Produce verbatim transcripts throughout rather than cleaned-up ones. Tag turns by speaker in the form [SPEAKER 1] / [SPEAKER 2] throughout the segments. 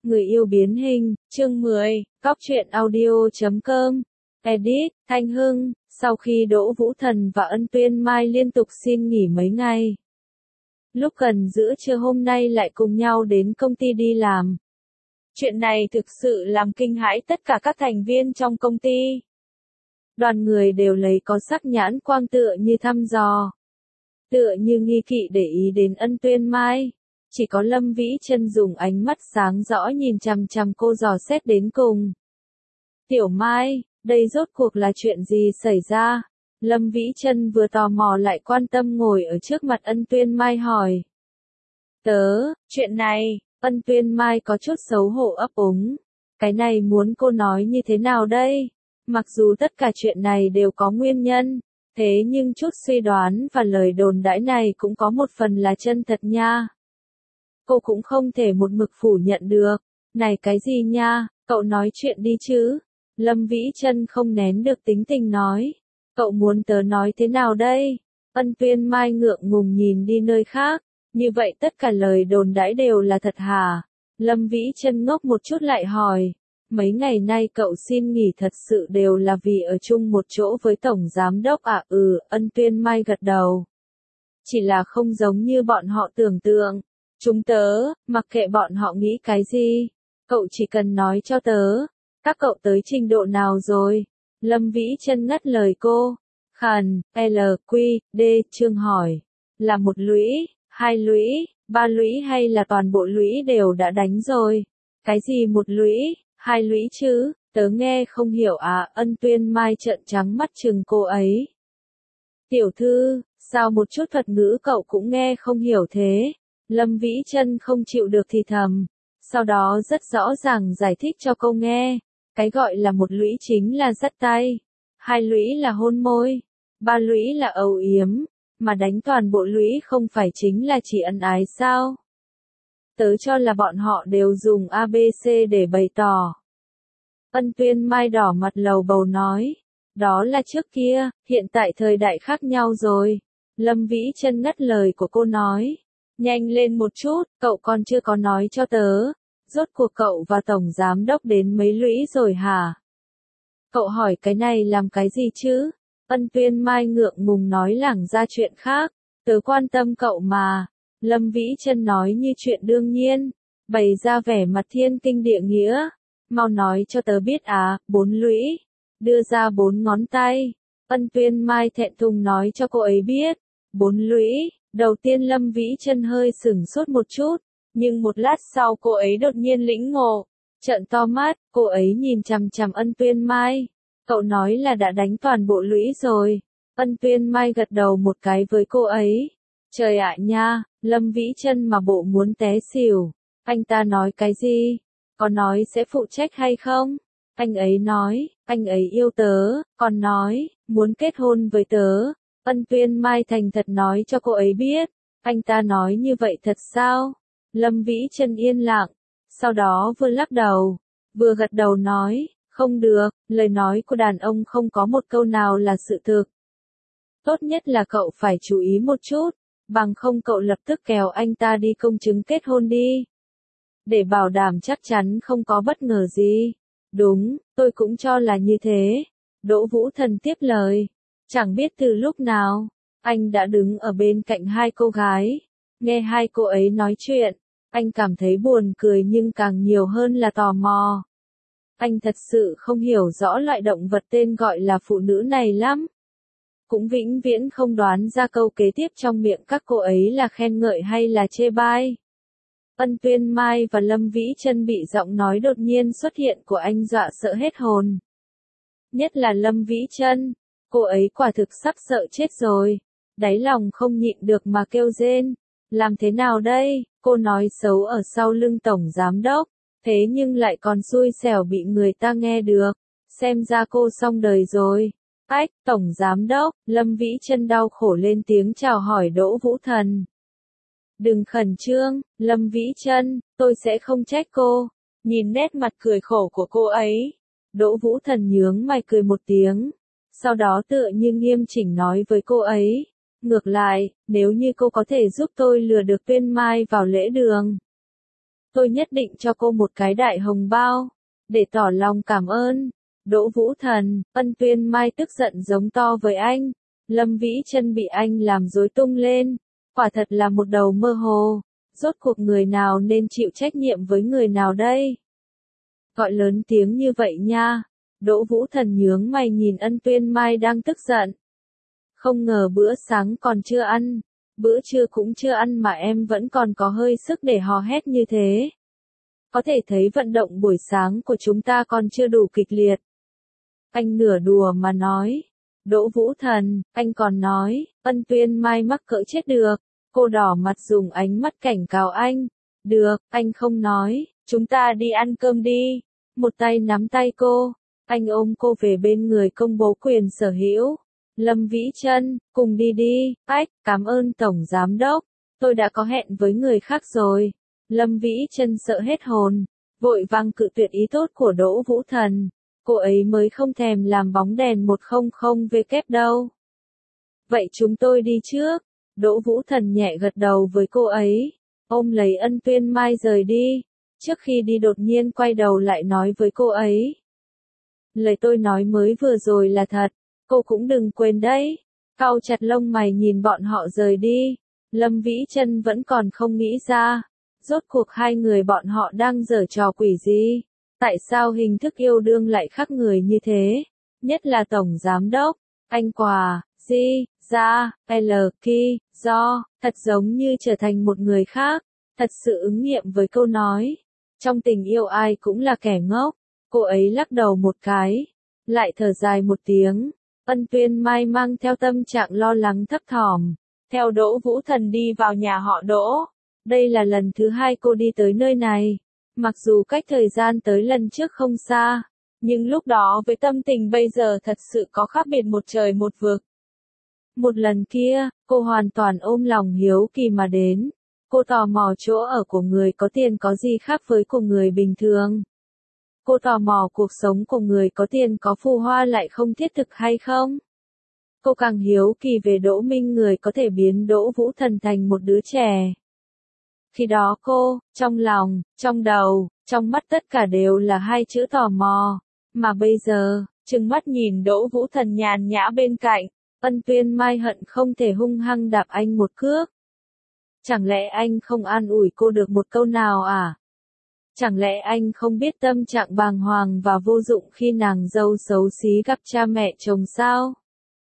[SPEAKER 1] Người yêu biến hình, chương mười, cóc truyện audio chấm com, edit, Thanh Hưng, sau khi Đỗ Vũ Thần và Ân Tuyên Mai liên tục xin nghỉ mấy ngày. Lúc gần giữa trưa hôm nay lại cùng nhau đến công ty đi làm. Chuyện này thực sự làm kinh hãi tất cả các thành viên trong công ty. Đoàn người đều lấy có sắc nhãn quang tựa như thăm dò. Tựa như nghi kỵ để ý đến Ân Tuyên Mai. Chỉ có Lâm Vĩ Chân dùng ánh mắt sáng rõ nhìn chằm chằm cô dò xét đến cùng. Tiểu Mai, đây rốt cuộc là chuyện gì xảy ra? Lâm Vĩ Chân vừa tò mò lại quan tâm ngồi ở trước mặt Ân Tuyên Mai hỏi. Tớ, chuyện này, Ân Tuyên Mai có chút xấu hổ ấp úng. Cái này muốn cô nói như thế nào đây? Mặc dù tất cả chuyện này đều có nguyên nhân, thế nhưng chút suy đoán và lời đồn đãi này cũng có một phần là chân thật nha. Cô cũng không thể một mực phủ nhận được. Này cái gì nha, cậu nói chuyện đi chứ. Lâm Vĩ Chân không nén được tính tình nói. Cậu muốn tớ nói thế nào đây? Ân Tuyên Mai ngượng ngùng nhìn đi nơi khác. Như vậy tất cả lời đồn đãi đều là thật hả? Lâm Vĩ Chân ngốc một chút lại hỏi. Mấy ngày nay cậu xin nghỉ thật sự đều là vì ở chung một chỗ với Tổng Giám Đốc à? Ừ, Ân Tuyên Mai gật đầu. Chỉ là không giống như bọn họ tưởng tượng. Chúng tớ, mặc kệ bọn họ nghĩ cái gì, cậu chỉ cần nói cho tớ, các cậu tới trình độ nào rồi? Lâm Vĩ Chân ngắt lời cô. Khàn, L, Q, D, Trương hỏi. Là một lũy, hai lũy, ba lũy hay là toàn bộ lũy đều đã đánh rồi? Cái gì một lũy, hai lũy chứ? Tớ nghe không hiểu à? Ân Tuyên Mai trợn trắng mắt chừng cô ấy. Tiểu thư, sao một chút thuật ngữ cậu cũng nghe không hiểu thế? Lâm Vĩ Chân không chịu được thì thầm, sau đó rất rõ ràng giải thích cho cô nghe, cái gọi là một lũy chính là dắt tay, hai lũy là hôn môi, ba lũy là âu yếm, mà đánh toàn bộ lũy không phải chính là chỉ ân ái sao? Tớ cho là bọn họ đều dùng a bê xê để bày tỏ. Ân Tuyên Mai đỏ mặt lầu bầu nói, đó là trước kia, hiện tại thời đại khác nhau rồi. Lâm Vĩ Chân ngắt lời của cô nói. Nhanh lên một chút, cậu còn chưa có nói cho tớ. Rốt cuộc cậu và Tổng Giám Đốc đến mấy lũy rồi hả? Cậu hỏi cái này làm cái gì chứ? Ân Tuyên Mai ngượng ngùng nói lảng ra chuyện khác. Tớ quan tâm cậu mà. Lâm Vĩ Chân nói như chuyện đương nhiên. Bày ra vẻ mặt thiên kinh địa nghĩa. Mau nói cho tớ biết à, bốn lũy. Đưa ra bốn ngón tay. Ân Tuyên Mai thẹn thùng nói cho cô ấy biết. Bốn lũy. Đầu tiên Lâm Vĩ Chân hơi sửng sốt một chút, nhưng một lát sau cô ấy đột nhiên lĩnh ngộ, trợn to mắt, cô ấy nhìn chằm chằm Ân Tuyên Mai. Cậu nói là đã đánh toàn bộ lũy rồi. Ân Tuyên Mai gật đầu một cái với cô ấy. Trời ạ nha, Lâm Vĩ Chân mà bộ muốn té xỉu. Anh ta nói cái gì? Có nói sẽ phụ trách hay không? Anh ấy nói, anh ấy yêu tớ, còn nói, muốn kết hôn với tớ. Ân Tuyên Mai thành thật nói cho cô ấy biết, anh ta nói như vậy thật sao? Lâm Vĩ Chân yên lặng, sau đó vừa lắc đầu, vừa gật đầu nói, không được, lời nói của đàn ông không có một câu nào là sự thực. Tốt nhất là cậu phải chú ý một chút, bằng không cậu lập tức kéo anh ta đi công chứng kết hôn đi. Để bảo đảm chắc chắn không có bất ngờ gì. Đúng, tôi cũng cho là như thế. Đỗ Vũ Thần tiếp lời. Chẳng biết từ lúc nào, anh đã đứng ở bên cạnh hai cô gái, nghe hai cô ấy nói chuyện, anh cảm thấy buồn cười nhưng càng nhiều hơn là tò mò. Anh thật sự không hiểu rõ loại động vật tên gọi là phụ nữ này lắm. Cũng vĩnh viễn không đoán ra câu kế tiếp trong miệng các cô ấy là khen ngợi hay là chê bai. Ân Tuyên Mai và Lâm Vĩ Chân bị giọng nói đột nhiên xuất hiện của anh dọa sợ hết hồn. Nhất là Lâm Vĩ Chân. Cô ấy quả thực sắp sợ chết rồi, đáy lòng không nhịn được mà kêu rên. Làm thế nào đây? Cô nói xấu ở sau lưng Tổng Giám Đốc, thế nhưng lại còn xui xẻo bị người ta nghe được. Xem ra cô xong đời rồi. Ách, Tổng Giám Đốc, Lâm Vĩ Chân đau khổ lên tiếng chào hỏi Đỗ Vũ Thần. Đừng khẩn trương, Lâm Vĩ Chân, tôi sẽ không trách cô. Nhìn nét mặt cười khổ của cô ấy, Đỗ Vũ Thần nhướng mày cười một tiếng. Sau đó tựa như nghiêm chỉnh nói với cô ấy, ngược lại, nếu như cô có thể giúp tôi lừa được Tuyên Mai vào lễ đường, tôi nhất định cho cô một cái đại hồng bao, để tỏ lòng cảm ơn. Đỗ Vũ Thần, Ân Tuyên Mai tức giận giống to với anh. Lâm Vĩ Chân bị anh làm rối tung lên, quả thật là một đầu mơ hồ. Rốt cuộc người nào nên chịu trách nhiệm với người nào đây? Gọi lớn tiếng như vậy nha. Đỗ Vũ Thần nhướng mày nhìn Ân Tuyên Mai đang tức giận. Không ngờ bữa sáng còn chưa ăn, bữa trưa cũng chưa ăn mà em vẫn còn có hơi sức để hò hét như thế. Có thể thấy vận động buổi sáng của chúng ta còn chưa đủ kịch liệt. Anh nửa đùa mà nói. Đỗ Vũ Thần, anh còn nói, Ân Tuyên Mai mắc cỡ chết được. Cô đỏ mặt dùng ánh mắt cảnh cáo anh. Được, anh không nói, chúng ta đi ăn cơm đi. Một tay nắm tay cô, anh ôm cô về bên người công bố quyền sở hữu. Lâm Vĩ Chân, cùng đi đi. Ách, cảm ơn Tổng Giám Đốc, tôi đã có hẹn với người khác rồi. Lâm Vĩ Chân sợ hết hồn, vội vàng cự tuyệt ý tốt của Đỗ Vũ Thần. Cô ấy mới không thèm làm bóng đèn một không không W đâu. Vậy chúng tôi đi trước. Đỗ Vũ Thần nhẹ gật đầu với cô ấy, ôm lấy Ân Tuyên Mai rời đi. Trước khi đi đột nhiên quay đầu lại nói với cô ấy. Lời tôi nói mới vừa rồi là thật, cô cũng đừng quên đấy. Cau chặt lông mày nhìn bọn họ rời đi. Lâm Vĩ Chân vẫn còn không nghĩ ra, rốt cuộc hai người bọn họ đang giở trò quỷ gì? Tại sao hình thức yêu đương lại khác người như thế? Nhất là Tổng Giám Đốc, anh Quà, Di, Gia, L, Ki, Do, thật giống như trở thành một người khác, thật sự ứng nghiệm với câu nói. Trong tình yêu ai cũng là kẻ ngốc. Cô ấy lắc đầu một cái, lại thở dài một tiếng. Ân Tuyên Mai mang theo tâm trạng lo lắng thấp thỏm, theo Đỗ Vũ Thần đi vào nhà họ Đỗ. Đây là lần thứ hai cô đi tới nơi này. Mặc dù cách thời gian tới lần trước không xa, nhưng lúc đó với tâm tình bây giờ thật sự có khác biệt một trời một vực. Một lần kia, cô hoàn toàn ôm lòng hiếu kỳ mà đến. Cô tò mò chỗ ở của người có tiền có gì khác với của người bình thường. Cô tò mò cuộc sống của người có tiền có phù hoa lại không thiết thực hay không. Cô càng hiếu kỳ về Đỗ Minh người có thể biến Đỗ Vũ Thần thành một đứa trẻ. Khi đó cô, trong lòng, trong đầu, trong mắt tất cả đều là hai chữ tò mò. Mà bây giờ, trừng mắt nhìn Đỗ Vũ Thần nhàn nhã bên cạnh, Ân Tuyên Mai hận không thể hung hăng đạp anh một cước. Chẳng lẽ anh không an ủi cô được một câu nào à? Chẳng lẽ anh không biết tâm trạng bàng hoàng và vô dụng khi nàng dâu xấu xí gặp cha mẹ chồng sao?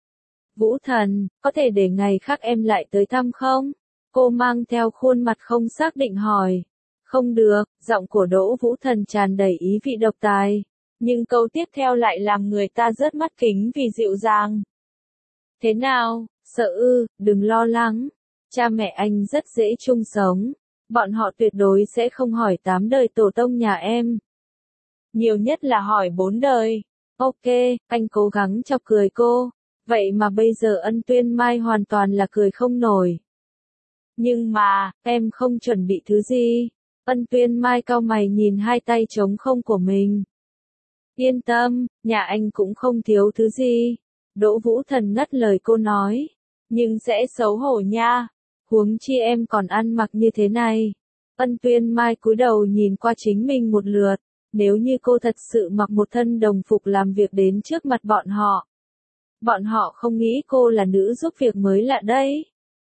[SPEAKER 1] Vũ Thần, có thể để ngày khác em lại tới thăm không? Cô mang theo khuôn mặt không xác định hỏi. Không được, giọng của Đỗ Vũ Thần tràn đầy ý vị độc tài. Nhưng câu tiếp theo lại làm người ta rớt mắt kính vì dịu dàng. Thế nào, sợ ư, đừng lo lắng. Cha mẹ anh rất dễ chung sống. Bọn họ tuyệt đối sẽ không hỏi tám đời tổ tông nhà em. Nhiều nhất là hỏi bốn đời. Ok, anh cố gắng chọc cười cô. Vậy mà bây giờ Ân Tuyên Mai hoàn toàn là cười không nổi. Nhưng mà, em không chuẩn bị thứ gì. Ân Tuyên Mai cau mày nhìn hai tay trống không của mình. Yên tâm, nhà anh cũng không thiếu thứ gì. Đỗ Vũ Thần ngắt lời cô nói. Nhưng sẽ xấu hổ nha. Huống chi em còn ăn mặc như thế này. Ân Tuyên Mai cúi đầu nhìn qua chính mình một lượt. Nếu như cô thật sự mặc một thân đồng phục làm việc đến trước mặt bọn họ. Bọn họ không nghĩ cô là nữ giúp việc mới lạ đấy.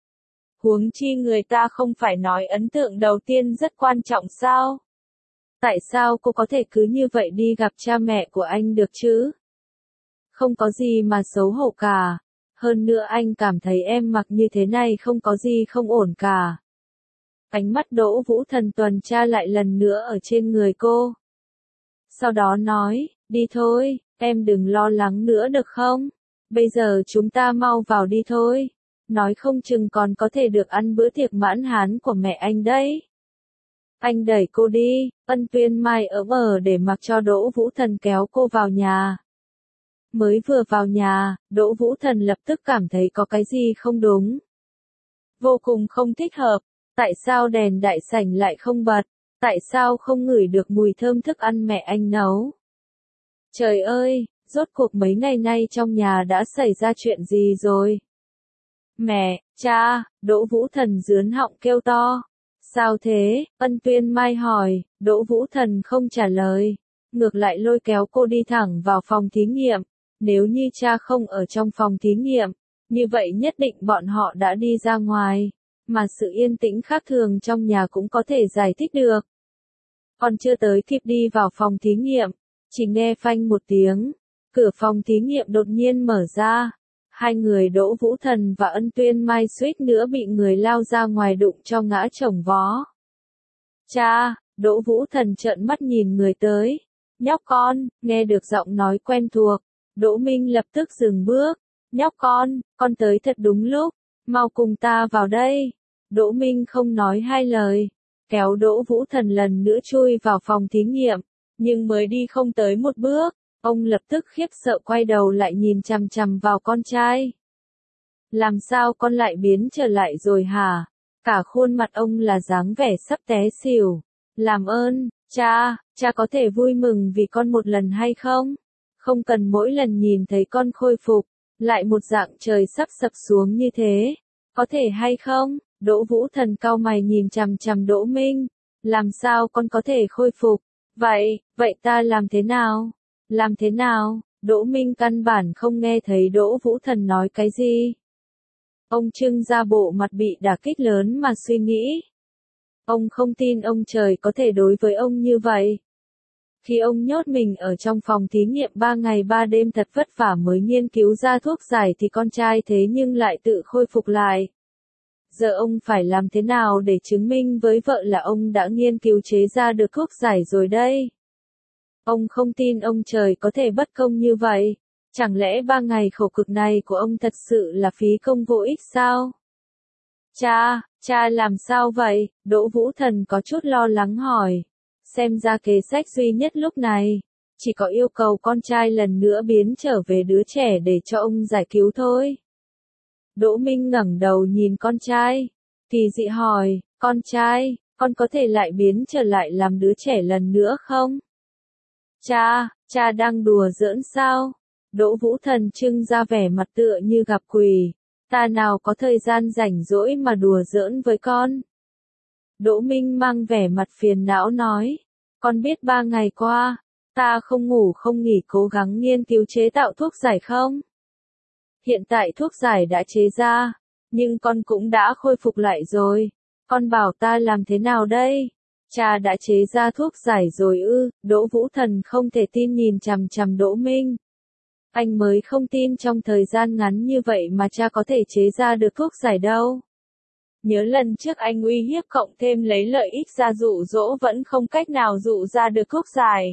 [SPEAKER 1] Huống chi người ta không phải nói ấn tượng đầu tiên rất quan trọng sao? Tại sao cô có thể cứ như vậy đi gặp cha mẹ của anh được chứ? Không có gì mà xấu hổ cả. Hơn nữa anh cảm thấy em mặc như thế này không có gì không ổn cả. Ánh mắt Đỗ Vũ Thần tuần tra lại lần nữa ở trên người cô. Sau đó nói, đi thôi, em đừng lo lắng nữa được không? Bây giờ chúng ta mau vào đi thôi. Nói không chừng còn có thể được ăn bữa tiệc mãn hán của mẹ anh đấy. Anh đẩy cô đi, Ân Tuyên Mai ỡm ở để mặc cho Đỗ Vũ Thần kéo cô vào nhà. Mới vừa vào nhà, Đỗ Vũ Thần lập tức cảm thấy có cái gì không đúng. Vô cùng không thích hợp. Tại sao đèn đại sảnh lại không bật? Tại sao không ngửi được mùi thơm thức ăn mẹ anh nấu? Trời ơi, rốt cuộc mấy ngày nay trong nhà đã xảy ra chuyện gì rồi? Mẹ, cha, Đỗ Vũ Thần dướn họng kêu to. Sao thế? Ân Tuyên Mai hỏi, Đỗ Vũ Thần không trả lời. Ngược lại lôi kéo cô đi thẳng vào phòng thí nghiệm. Nếu như cha không ở trong phòng thí nghiệm, như vậy nhất định bọn họ đã đi ra ngoài. Mà sự yên tĩnh khác thường trong nhà cũng có thể giải thích được. Còn chưa tới kịp đi vào phòng thí nghiệm, chỉ nghe phanh một tiếng. Cửa phòng thí nghiệm đột nhiên mở ra. Hai người Đỗ Vũ Thần và Ân Tuyên Mai suýt nữa bị người lao ra ngoài đụng cho ngã chồng vó. Cha, Đỗ Vũ Thần trợn mắt nhìn người tới. Nhóc con, nghe được giọng nói quen thuộc. Đỗ Minh lập tức dừng bước. Nhóc con, con tới thật đúng lúc. Mau cùng ta vào đây. Đỗ Minh không nói hai lời. Kéo Đỗ Vũ Thần lần nữa chui vào phòng thí nghiệm. Nhưng mới đi không tới một bước. Ông lập tức khiếp sợ quay đầu lại nhìn chằm chằm vào con trai. Làm sao con lại biến trở lại rồi hả? Cả khuôn mặt ông là dáng vẻ sắp té xỉu. Làm ơn, cha, cha có thể vui mừng vì con một lần hay không? Không cần mỗi lần nhìn thấy con khôi phục, lại một dạng trời sắp sập xuống như thế. Có thể hay không? Đỗ Vũ Thần cau mày nhìn chằm chằm Đỗ Minh. Làm sao con có thể khôi phục? Vậy, vậy ta làm thế nào? Làm thế nào? Đỗ Minh căn bản không nghe thấy Đỗ Vũ Thần nói cái gì. Ông trưng ra bộ mặt bị đả kích lớn mà suy nghĩ. Ông không tin ông trời có thể đối với ông như vậy. Khi ông nhốt mình ở trong phòng thí nghiệm ba ngày ba đêm thật vất vả mới nghiên cứu ra thuốc giải thì con trai thế nhưng lại tự khôi phục lại. Giờ ông phải làm thế nào để chứng minh với vợ là ông đã nghiên cứu chế ra được thuốc giải rồi đây? Ông không tin ông trời có thể bất công như vậy. Chẳng lẽ ba ngày khổ cực này của ông thật sự là phí công vô ích sao? Cha, cha làm sao vậy? Đỗ Vũ Thần có chút lo lắng hỏi. Xem ra kế sách duy nhất lúc này, chỉ có yêu cầu con trai lần nữa biến trở về đứa trẻ để cho ông giải cứu thôi. Đỗ Minh ngẩng đầu nhìn con trai. Kỳ dị hỏi, con trai, con có thể lại biến trở lại làm đứa trẻ lần nữa không? Cha, cha đang đùa giỡn sao? Đỗ Vũ Thần trưng ra vẻ mặt tựa như gặp quỷ. Ta nào có thời gian rảnh rỗi mà đùa giỡn với con? Đỗ Minh mang vẻ mặt phiền não nói. Con biết ba ngày qua, ta không ngủ không nghỉ cố gắng nghiên cứu chế tạo thuốc giải không? Hiện tại thuốc giải đã chế ra, nhưng con cũng đã khôi phục lại rồi. Con bảo ta làm thế nào đây? Cha đã chế ra thuốc giải rồi ư? Đỗ Vũ Thần không thể tin nhìn chằm chằm Đỗ Minh. Anh mới không tin trong thời gian ngắn như vậy mà cha có thể chế ra được thuốc giải đâu. Nhớ lần trước anh uy hiếp cộng thêm lấy lợi ích ra dụ dỗ vẫn không cách nào dụ ra được thuốc giải.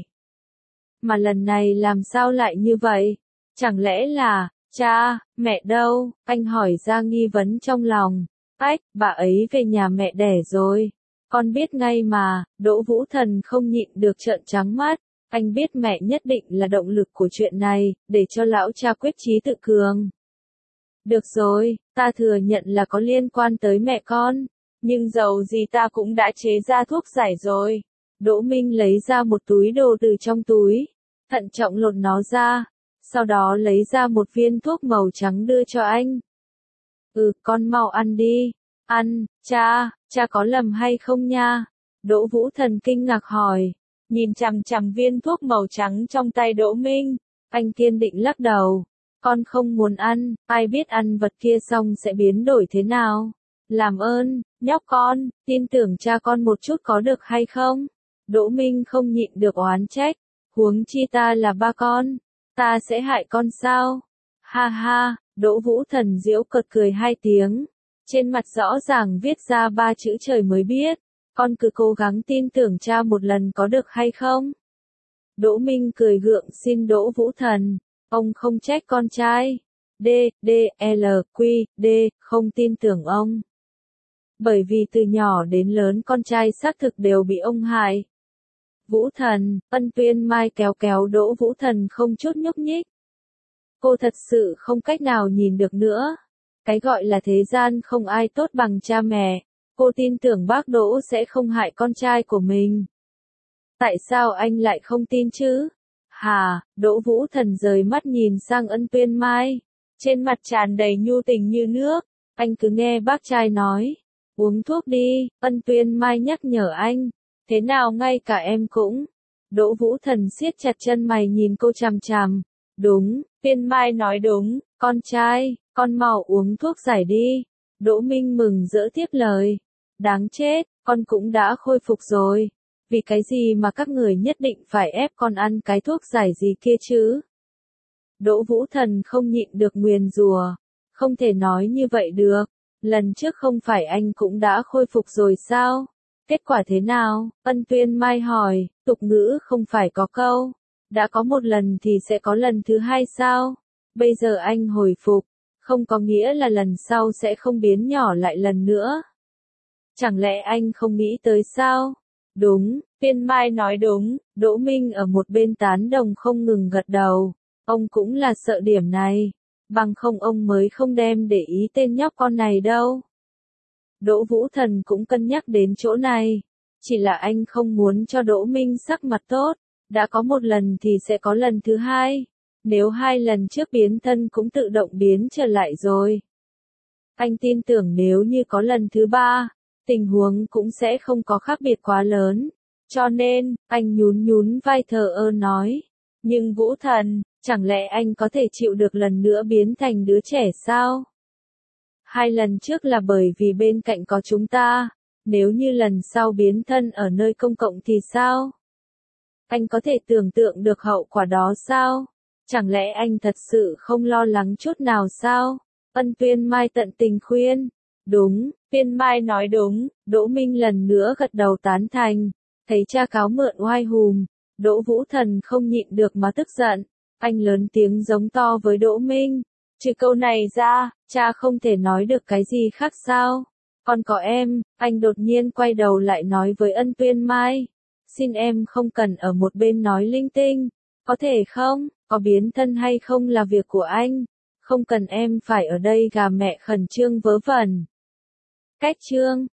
[SPEAKER 1] Mà lần này làm sao lại như vậy? Chẳng lẽ là, cha, mẹ đâu? Anh hỏi ra nghi vấn trong lòng. Ách, bà ấy về nhà mẹ đẻ rồi. Con biết ngay mà. Đỗ Vũ Thần không nhịn được trợn trắng mắt. Anh biết mẹ nhất định là động lực của chuyện này, để cho lão cha quyết chí tự cường. Được rồi, ta thừa nhận là có liên quan tới mẹ con. Nhưng dầu gì ta cũng đã chế ra thuốc giải rồi. Đỗ Minh lấy ra một túi đồ từ trong túi. Thận trọng lột nó ra. Sau đó lấy ra một viên thuốc màu trắng đưa cho anh. Ừ, con mau ăn đi. Ăn, cha, cha có lầm hay không nha? Đỗ Vũ Thần kinh ngạc hỏi. Nhìn chằm chằm viên thuốc màu trắng trong tay Đỗ Minh. Anh kiên định lắc đầu. Con không muốn ăn, ai biết ăn vật kia xong sẽ biến đổi thế nào. Làm ơn, nhóc con, tin tưởng cha con một chút có được hay không? Đỗ Minh không nhịn được oán trách. Huống chi ta là ba con. Ta sẽ hại con sao? Ha ha, Đỗ Vũ Thần giễu cợt cười hai tiếng. Trên mặt rõ ràng viết ra ba chữ trời mới biết. Con cứ cố gắng tin tưởng cha một lần có được hay không? Đỗ Minh cười gượng xin Đỗ Vũ Thần. Ông không trách con trai. D, D, L, Q, D, không tin tưởng ông. Bởi vì từ nhỏ đến lớn con trai xác thực đều bị ông hại. Vũ Thần, Ân Tuyên Mai kéo kéo Đỗ Vũ Thần không chút nhúc nhích. Cô thật sự không cách nào nhìn được nữa. Cái gọi là thế gian không ai tốt bằng cha mẹ. Cô tin tưởng bác Đỗ sẽ không hại con trai của mình. Tại sao anh lại không tin chứ? Hà, Đỗ Vũ Thần rời mắt nhìn sang Ân Tuyên Mai. Trên mặt tràn đầy nhu tình như nước. Anh cứ nghe bác trai nói. Uống thuốc đi, Ân Tuyên Mai nhắc nhở anh. Thế nào ngay cả em cũng. Đỗ Vũ Thần siết chặt chân mày nhìn cô chằm chằm. Đúng, Tuyên Mai nói đúng, con trai, con mau uống thuốc giải đi. Đỗ Minh mừng rỡ tiếp lời. Đáng chết, con cũng đã khôi phục rồi. Vì cái gì mà các người nhất định phải ép con ăn cái thuốc giải gì kia chứ? Đỗ Vũ Thần không nhịn được nguyền rủa. Không thể nói như vậy được. Lần trước không phải anh cũng đã khôi phục rồi sao? Kết quả thế nào? Ân Tuyên Mai hỏi, tục ngữ không phải có câu. Đã có một lần thì sẽ có lần thứ hai sao? Bây giờ anh hồi phục. Không có nghĩa là lần sau sẽ không biến nhỏ lại lần nữa. Chẳng lẽ anh không nghĩ tới sao? Đúng, Tuyên Mai nói đúng, Đỗ Minh ở một bên tán đồng không ngừng gật đầu. Ông cũng là sợ điểm này. Bằng không ông mới không đem để ý tên nhóc con này đâu. Đỗ Vũ Thần cũng cân nhắc đến chỗ này. Chỉ là anh không muốn cho Đỗ Minh sắc mặt tốt. Đã có một lần thì sẽ có lần thứ hai. Nếu hai lần trước biến thân cũng tự động biến trở lại rồi. Anh tin tưởng nếu như có lần thứ ba, tình huống cũng sẽ không có khác biệt quá lớn. Cho nên, anh nhún nhún vai thờ ơ nói. Nhưng Vũ Thần, chẳng lẽ anh có thể chịu được lần nữa biến thành đứa trẻ sao? Hai lần trước là bởi vì bên cạnh có chúng ta. Nếu như lần sau biến thân ở nơi công cộng thì sao? Anh có thể tưởng tượng được hậu quả đó sao? Chẳng lẽ anh thật sự không lo lắng chút nào sao? Ân Tuyên Mai tận tình khuyên. Đúng, Tuyên Mai nói đúng, Đỗ Minh lần nữa gật đầu tán thành. Thấy cha cáo mượn oai hùm, Đỗ Vũ Thần không nhịn được mà tức giận. Anh lớn tiếng giống to với Đỗ Minh. Trừ câu này ra, cha không thể nói được cái gì khác sao? Còn có em, anh đột nhiên quay đầu lại nói với Ân Tuyên Mai. Xin em không cần ở một bên nói linh tinh. Có thể không, có biến thân hay không là việc của anh. Không cần em phải ở đây gà mẹ khẩn trương vớ vẩn. Cách chương